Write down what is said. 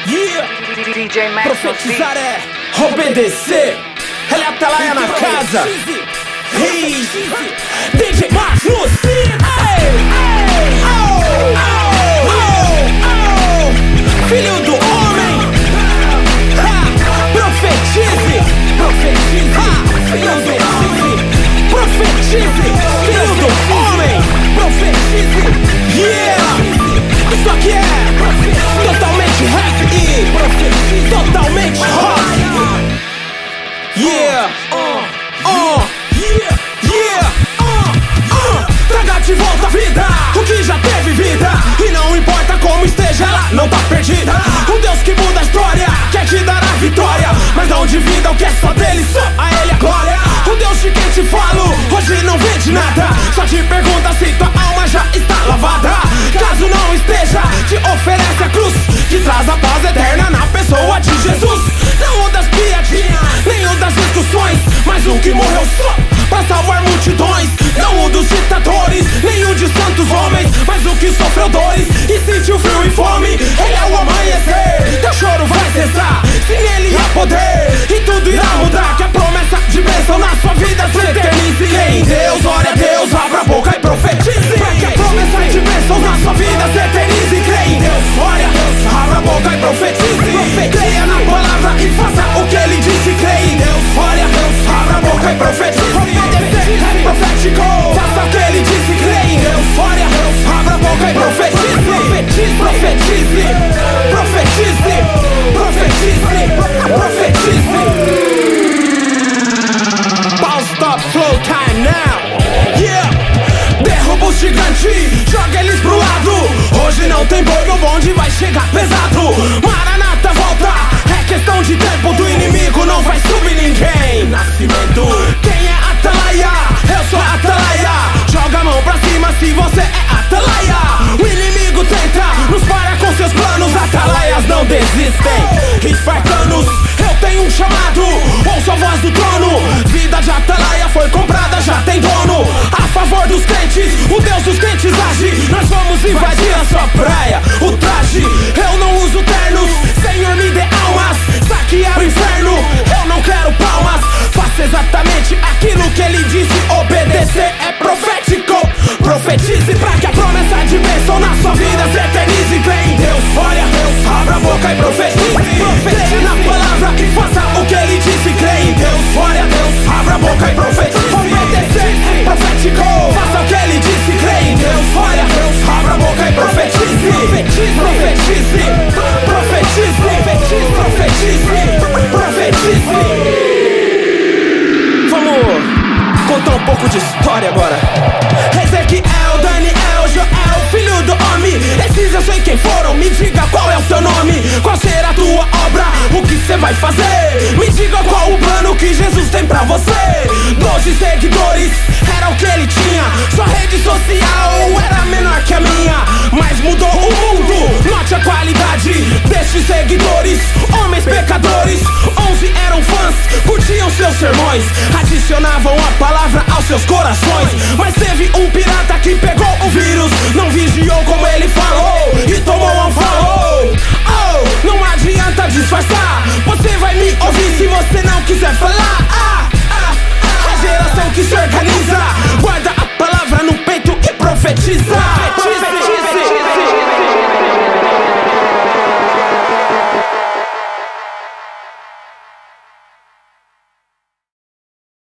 Profetizar é obedecer. Ele é Atalaia na casa. Hey, DJ Max no filho do homem. Profetize. Filho do homem. Profetize. Filho do homem. Profetize. Yeah. Isso aqui é totalmente rap e totalmente rock. Yeah. Traga de volta a vida o que já teve vida. E não importa como esteja, ela não tá perdida. Um Deus que muda a história quer te dar a vitória, mas não divida o que é só dele, só a ele a glória. O Deus de quem te falo hoje não vende nada, só te pergunta se tua alma já está lavada. Caso não esteja, te oferece a cruz que traz a paz eterna na pessoa de Jesus. Não o das piadinhas, nem o das discussões, mas o que morreu só pra salvar multidões. Não o dos ditadores, nem o de santos homens, mas o que sofreu dores e sentiu frio e fome. Ele é o amanhecer, teu choro vai cessar. Sim, ele há poder e tudo irá mudar. Que a promessa de bênção na sua vida se eternize. Crê em Deus, ore a Deus, abra a boca e profetize. Pra que a promessa de bênção na sua vida se eternize. Crê em Deus, ore a Deus, abra a boca e profetize. Creia na palavra e faça o que ele disse. Crê em Deus, ore a Deus, abra a boca e profetize. Obedecer é profético, faça o que ele disse. Crê em Deus, ore a Deus, abra a boca e profetize. Profetize, profetize, profetize, profetize. Ball stop, flow time now. Yeah. Derruba os gigantes, joga eles pro lado. Hoje não tem boi, o bonde vai chegar pesado. Maranata volta, é questão de tempo. Do inimigo não vai subir ninguém. Nascimento. Quem é Atalaia? Eu sou Atalaia. Joga a mão pra cima se você é Atalaia. O inimigo tenta nos parar com seus planos. Atalaias não desistem. Espartanos, eu tenho um chamado. Ouça a voz do trono. Vida de Atalaia foi comprada, já tem dono. A favor dos crentes, o Deus dos crentes age. Nós vamos invadir a sua praia. O traje, eu não uso ternos. Senhor, me dê almas, saquear o inferno. Eu não quero palmas, faça exatamente aquilo que ele disse. Obedecer é profético. Profetize pra que a promessa de bênção na sua vida se eternize. Crê em Deus, ore a Deus, abra a boca e profetize. Creia na palavra e faça o que ele disse. Crê em Deus, ore a Deus, abra a boca e profetize. Obedecer é profético, faça o que ele disse. Crê em Deus, ore a Deus, abra a boca e profetize. Profetize, profetize, profetize, profetize. Vamos contar um pouco de história agora. Ezequiel, Daniel, Joel, filho do homem. Esses eu sei quem foram, me diga qual é o seu nome. Qual será a tua obra, o que cê vai fazer? Me diga qual o plano que Jesus tem pra você. 12 seguidores, era o que ele tinha. Sua rede social era menor que a minha, mas mudou o mundo. Note a qualidade destes seguidores, homens pecadores. 11 eram fãs, curtiam seus sermões, adicionavam a palavra aos seus corações. Mas teve um pirata que pegou o vírus, não vigiou como ele falou e